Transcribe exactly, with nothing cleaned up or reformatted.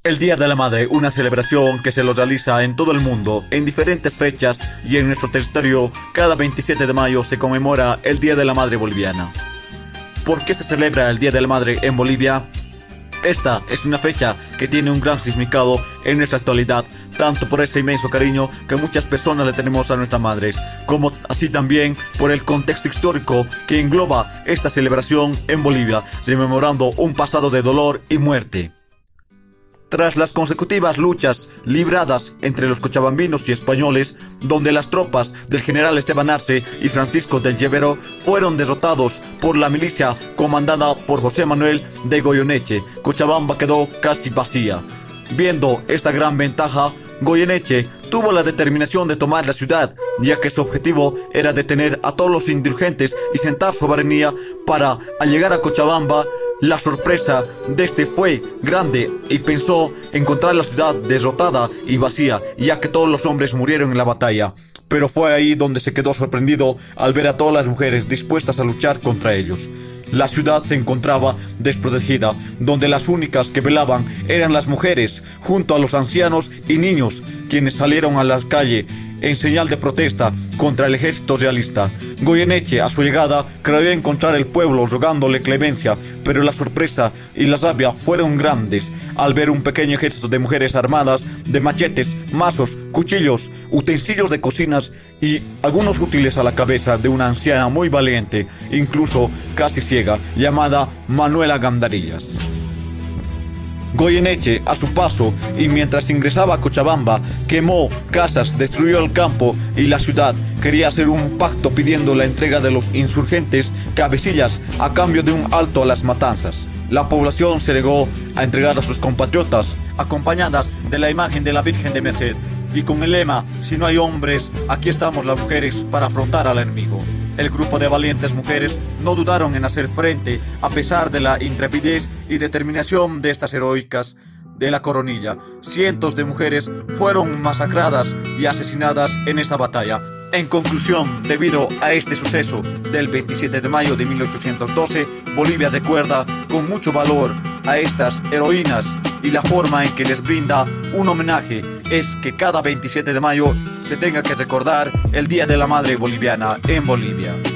El Día de la Madre, una celebración que se lo realiza en todo el mundo, en diferentes fechas, y en nuestro territorio, cada veintisiete de mayo se conmemora el Día de la Madre boliviana. ¿Por qué se celebra el Día de la Madre en Bolivia? Esta es una fecha que tiene un gran significado en nuestra actualidad, tanto por ese inmenso cariño que muchas personas le tenemos a nuestras madres, como así también por el contexto histórico que engloba esta celebración en Bolivia, rememorando un pasado de dolor y muerte. Tras las consecutivas luchas libradas entre los cochabambinos y españoles, donde las tropas del general Esteban Arce y Francisco del Llevero fueron derrotados por la milicia comandada por José Manuel de Goyeneche, Cochabamba quedó casi vacía. Viendo esta gran ventaja, Goyeneche tuvo la determinación de tomar la ciudad, ya que su objetivo era detener a todos los insurgentes y sentar soberanía para, al llegar a Cochabamba, la sorpresa de este fue grande y pensó encontrar la ciudad derrotada y vacía, ya que todos los hombres murieron en la batalla. Pero fue ahí donde se quedó sorprendido al ver a todas las mujeres dispuestas a luchar contra ellos. La ciudad se encontraba desprotegida, donde las únicas que velaban eran las mujeres, junto a los ancianos y niños, quienes salieron a la calle en señal de protesta contra el ejército realista. Goyeneche, a su llegada, creyó encontrar el pueblo rogándole clemencia, pero la sorpresa y la rabia fueron grandes al ver un pequeño ejército de mujeres armadas de machetes, mazos, cuchillos, utensilios de cocinas y algunos útiles a la cabeza de una anciana muy valiente, incluso casi ciega, llamada Manuela Gandarillas. Goyeneche, a su paso, y mientras ingresaba a Cochabamba, quemó casas, destruyó el campo y la ciudad. Quería hacer un pacto pidiendo la entrega de los insurgentes cabecillas a cambio de un alto a las matanzas. La población se negó a entregar a sus compatriotas, acompañadas de la imagen de la Virgen de Merced, y con el lema: si no hay hombres, aquí estamos las mujeres para afrontar al enemigo. El grupo de valientes mujeres no dudaron en hacer frente, a pesar de la intrepidez y determinación de estas heroicas de la coronilla. Cientos de mujeres fueron masacradas y asesinadas en esta batalla. En conclusión, debido a este suceso del veintisiete de mayo de mil ochocientos doce, Bolivia recuerda con mucho valor a estas heroínas, y la forma en que les brinda un homenaje es que cada veintisiete de mayo se tenga que recordar el Día de la Madre Boliviana en Bolivia.